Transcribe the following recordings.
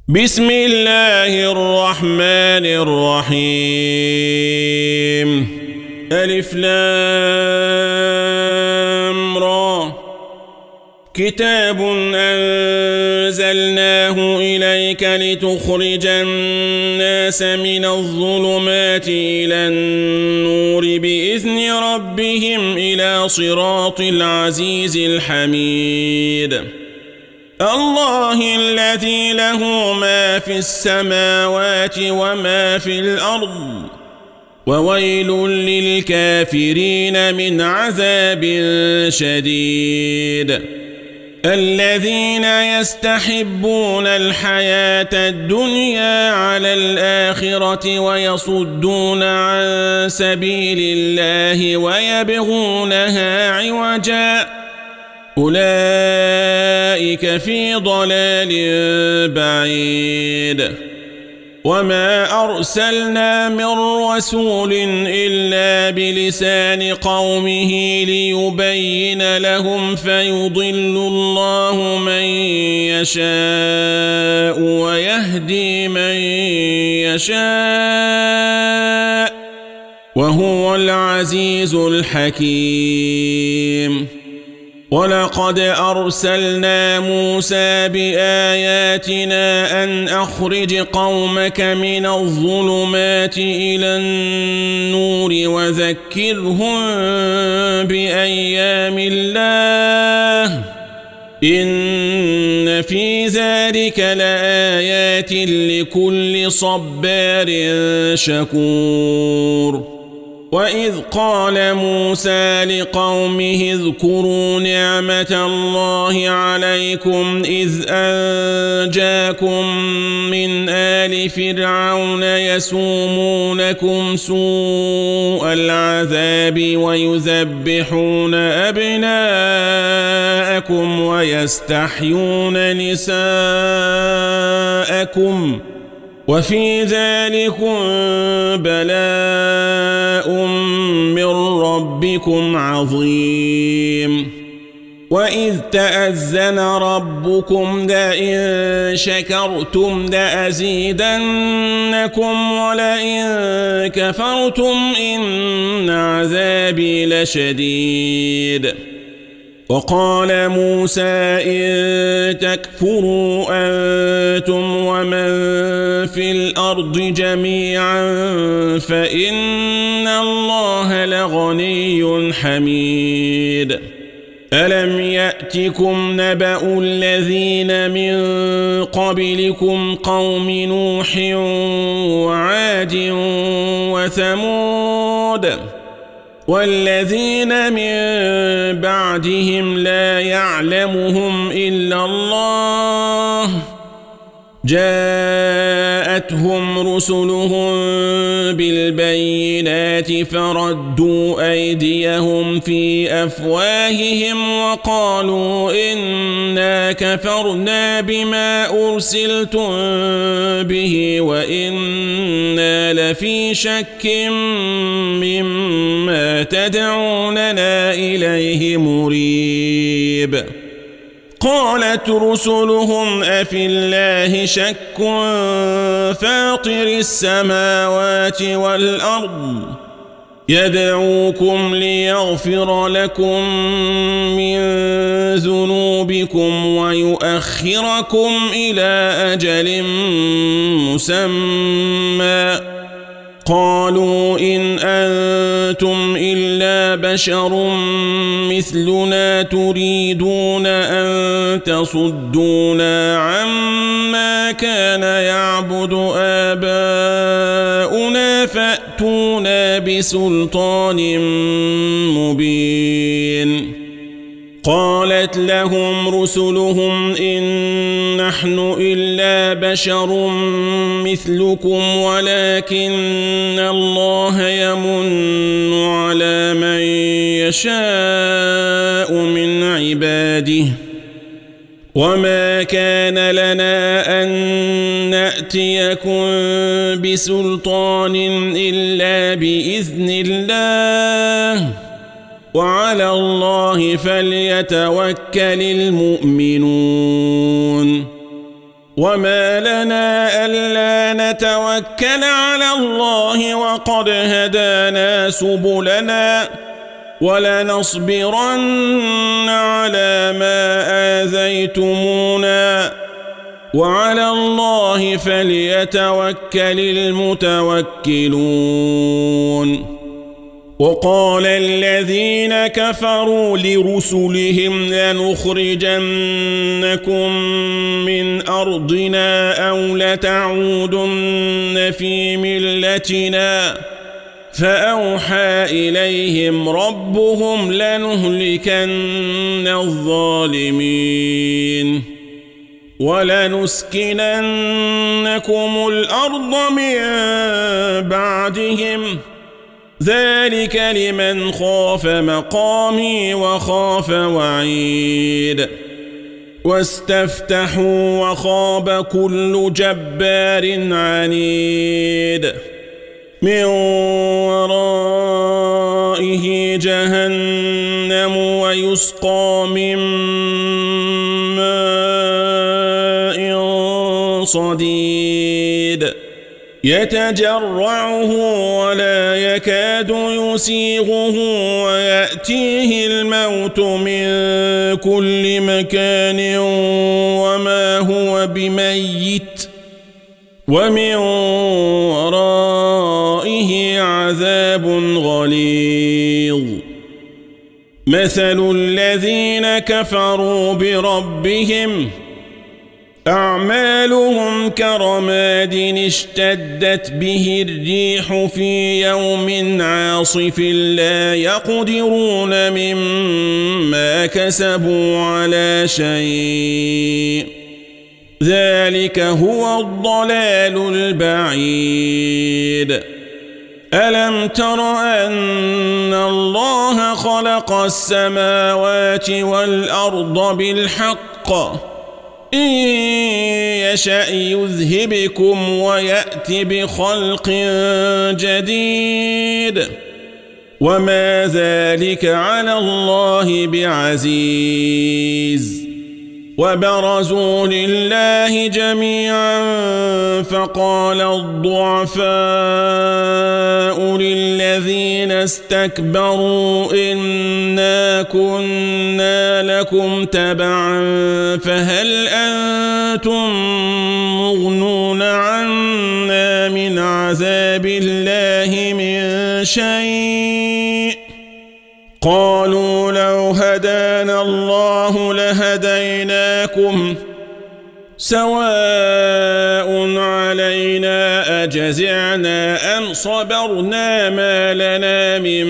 بسم الله الرحمن الرحيم ألف لام را كتاب أنزلناه إليك لتخرج الناس من الظلمات إلى النور بإذن ربهم إلى صراط العزيز الحميد الله الذي له ما في السماوات وما في الأرض وويل للكافرين من عذاب شديد الذين يستحبون الحياة الدنيا على الآخرة ويصدون عن سبيل الله ويبغونها عوجا أولئك في ضلال بعيد وما أرسلنا من رسول إلا بلسان قومه ليبين لهم فيضل الله من يشاء ويهدي من يشاء وهو العزيز الحكيم ولقد أرسلنا موسى بآياتنا أن أخرج قومك من الظلمات إلى النور وذكرهم بأيام الله إن في ذلك لآيات لكل صبار شكور وإذ قال موسى لقومه اذكروا نعمة الله عليكم إذ أنجاكم من آل فرعون يسومونكم سوء العذاب ويذبحون أبناءكم ويستحيون نساءكم وفي ذلكم بلاء من ربكم عظيم وإذ تأذن ربكم لئن شكرتم لأزيدنكم ولئن كفرتم إن عذابي لشديد وقال موسى إن تكفروا أنتم ومن في الأرض جميعا فإن الله لغني حميد ألم يأتكم نبأ الذين من قبلكم قوم نوح وعاد وثمود والذين من بعدهم لا يعلمهم إلا الله جاءتهم رسلهم بالبينات فردوا أيديهم في أفواههم وقالوا إنا كفرنا بما أرسلتم به وإنا لفي شك مما تدعوننا إليه مريب قالت رسلهم أفي الله شك فاطر السماوات والأرض يدعوكم ليغفر لكم من ذنوبكم ويؤخركم إلى أجل مسمى قالوا إن أنتم إلا بشر مثلنا تريدون أن تصدونا عما كان يعبد آباؤنا فأتونا بسلطان مبين قالت لهم رسلهم إن نحن إلا بشر مثلكم ولكن الله يمن على من يشاء من عباده وما كان لنا أن نأتيكم بسلطان إلا بإذن الله وعلى الله فليتوكل المؤمنون وما لنا ألا نتوكل على الله وقد هدانا سبلنا ولنصبرن على ما آذيتمونا وعلى الله فليتوكل المتوكلون. وقال الذين كفروا لرسلهم لنخرجنكم من أرضنا أو لتعودن في ملتنا فأوحى إليهم ربهم لنهلكن الظالمين ولنسكننكم الأرض من بعدهم ذلك لمن خاف مقامي وخاف وعيد. واستفتحوا وخاب كل جبار عنيد من ورائه جهنم ويسقى من ماء صديد يتجرعه ولا يكاد يسيغه ويأتيه الموت من كل مكان وما هو بميت ومن ورائه عذاب غليظ. مثل الذين كفروا بربهم أعمالهم كرماد اشتدت به الريح في يوم عاصف لا يقدرون مما كسبوا على شيء ذلك هو الضلال البعيد. ألم تر أن الله خلق السماوات والأرض بالحق إن يشأ يذهبكم ويأتي بخلق جديد وما ذلك على الله بعزيز. وبرزوا لله جميعا فقال الضعفاء للذين استكبروا إنا كنا لكم تبعا فهل أنتم مغنون عنا من عذاب الله من شيء قالوا لو هدانا الله لهديناكم سواء علينا أجزعنا أم صبرنا ما لنا من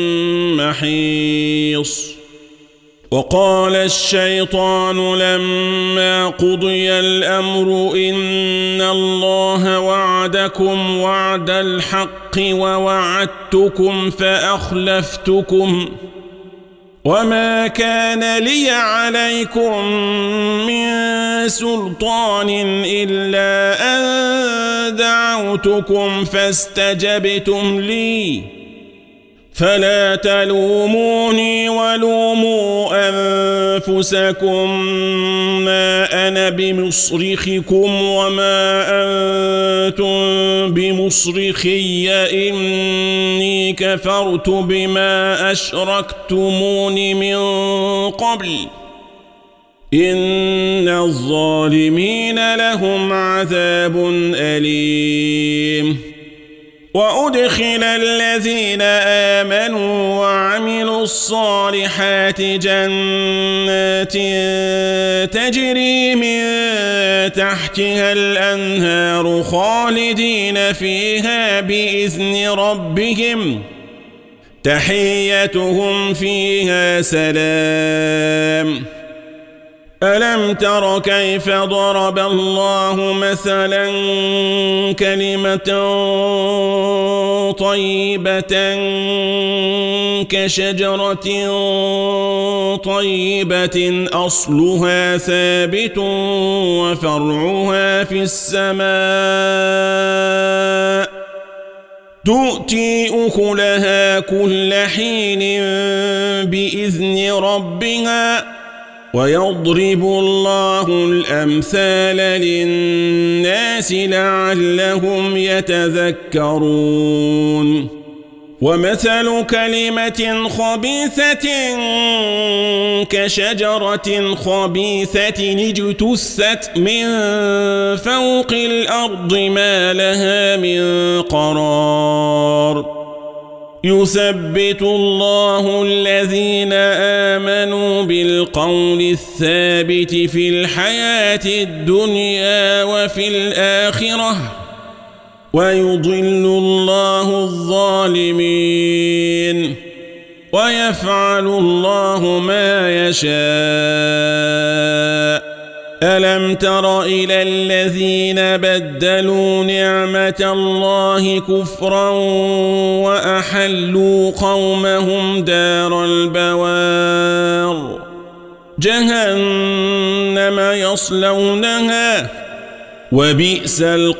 محيص. وقال الشيطان لما قضي الأمر إن الله وعدكم وعد الحق ووعدتكم فأخلفتكم وما كان لي عليكم من سلطان إلا أن دعوتكم فاستجبتم لي فلا تلوموني ولوموا أنفسكم ما أنا بمصرخكم وما أنتم بمصرخي إني كفرت بما أشركتمون من قبل إن الظالمين لهم عذاب أليم. وأدخل الذين آمنوا وعملوا الصالحات جنات تجري من تحتها الأنهار خالدين فيها بإذن ربهم تحيتهم فيها سلام. ألم تر كيف ضرب الله مثلا كلمة طيبة كشجرة طيبة أصلها ثابت وفرعها في السماء تؤتي أكلها كل حين بإذن ربها ويضرب الله الأمثال للناس لعلهم يتذكرون ومثل كلمة خبيثة كشجرة خبيثة اجتثت من فوق الأرض ما لها من قرار يثبت الله الذين آمنوا بالقول الثابت في الحياة الدنيا وفي الآخرة ويضل الله الظالمين ويفعل الله ما يشاء ألم تر إلى الذين بدلوا نعمة الله كفرا وأحلوا قومهم دار البوار جهنم يصلونها وبئس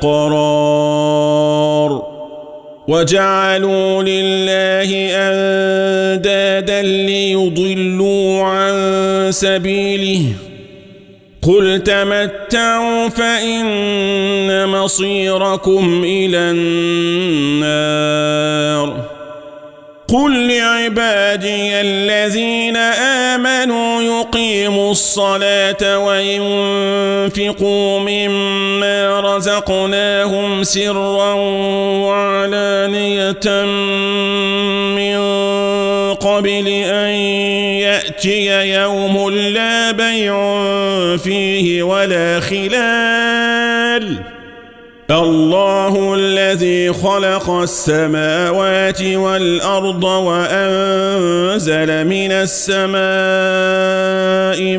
القرار وجعلوا لله أندادا ليضلوا عن سبيله قل تمتعوا فإن مصيركم إلى النار قل لعبادي الذين آمنوا يقيموا الصلاة وينفقوا مما رزقناهم سرا وعلانية من قبل أن يأتي يوم لا بيع فيه ولا خلال الله الذي خلق السماوات والأرض وأنزل من السماء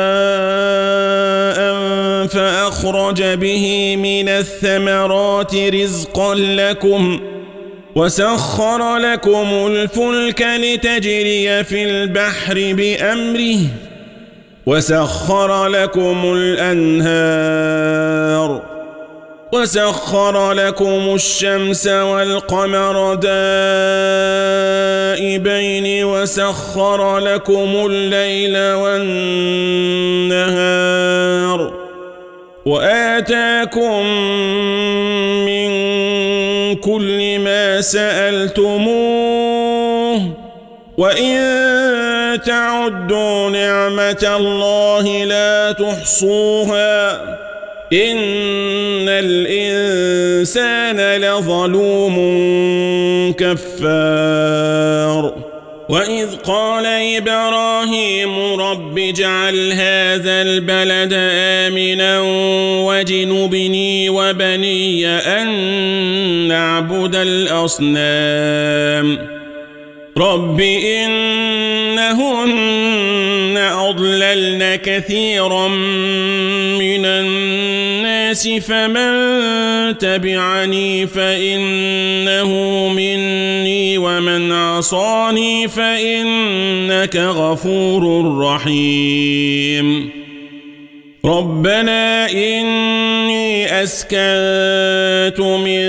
ماء فأخرج به من الثمرات رزقا لكم وسخر لكم الفلك لتجري في البحر بأمره وسخر لكم الأنهار وسخر لكم الشمس والقمر دائبين وسخر لكم الليل والنهار وآتاكم من كل ما سألتموه وإن تعدوا نعمة الله لا تحصوها إن الإنسان لظلوم كفار وإذ قال إبراهيم رب اجعل هذا البلد آمنا واجنبني وبني أن نعبد الأصنام رب إنهن أضللن كثيرا من الناس فمن تبعني فإنه مني ومن عصاني فإنك غفور رحيم ربنا إني أسكنت من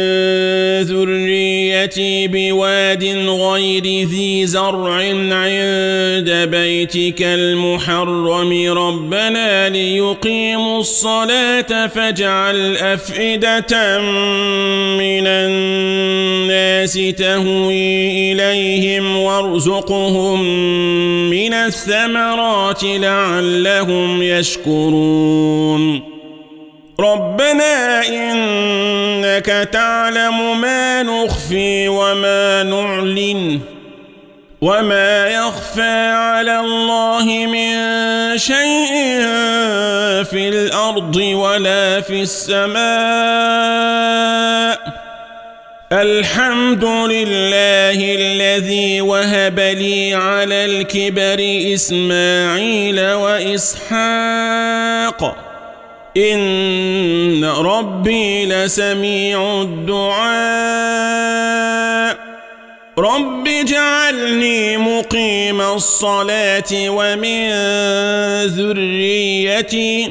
ذريتي بواد غير ذي زرع عند بيتك المحرم ربنا ليقيموا الصلاة فاجعل أفئدة من الناس تهوي إليهم وارزقهم من الثمرات لعلهم يشكرون ربنا إنك تعلم ما نخفي وما نعلن وما يخفى على الله من شيء في الأرض ولا في السماء الحمد لله الذي وهب لي على الكبر إسماعيل وإسحاق إن ربي لسميع الدعاء رب اجعلني مقيم الصلاة ومن ذريتي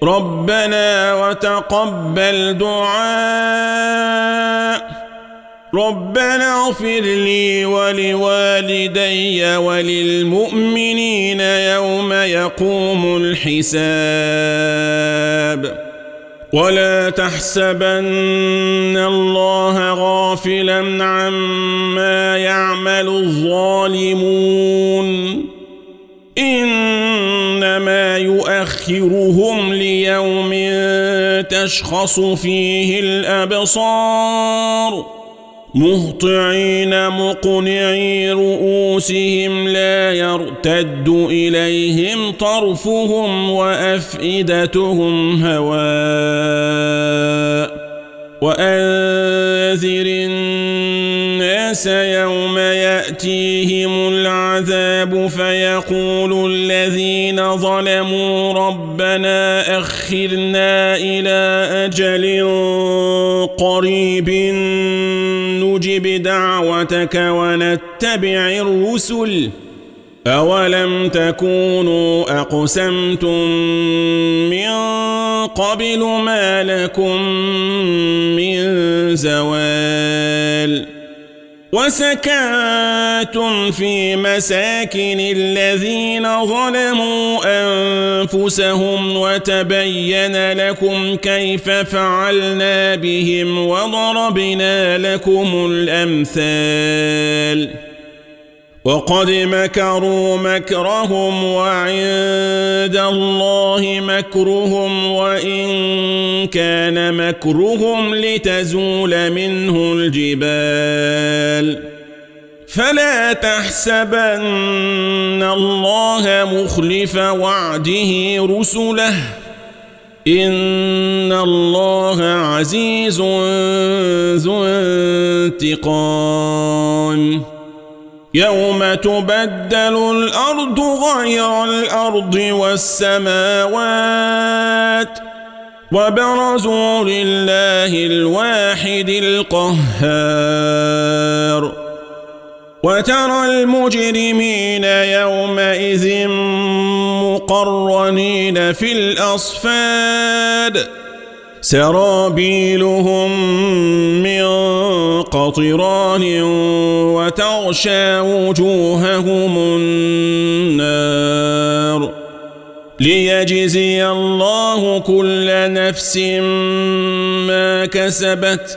ربنا وتقبل دعاء ربنا اغفر لي ولوالدي وللمؤمنين يوم يقوم الحساب ولا تحسبن الله غافلا عما يعمل الظالمون إنما يؤخرهم ليوم تشخص فيه الأبصار مهطعين مقنعي رؤوسهم لا يرتد إليهم طرفهم وأفئدتهم هواء وأنذر الناس يوم يأتيهم العذاب فيقول الذين ظلموا ربنا أخرنا إلى أجل قريب نجب دعوتك ونتبع الرسل أولم تكونوا أقسمتم من قبل ما لكم من زوال وسكنتم في مساكن الذين ظلموا أنفسهم وتبين لكم كيف فعلنا بهم وضربنا لكم الأمثال وقد مكروا مكرهم وعند الله مكرهم وإن كان مكرهم لتزول منه الجبال فلا تحسبن الله مخلف وعده رسله إن الله عزيز ذو انتقام يوم تبدل الأرض غير الأرض والسماوات وبرزوا لله الواحد القهار وترى المجرمين يومئذ مقرنين في الأصفاد سرابيلهم من قطران وتغشى وجوههم النار ليجزي الله كل نفس ما كسبت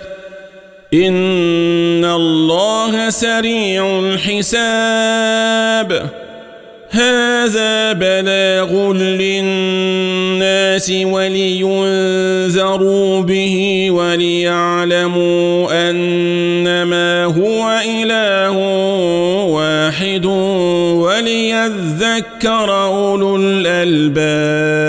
إن الله سريع الحساب هذا بلاغ للناس ولينذروا به وليعلموا أنما هو إله واحد وليذكر أولو الألباب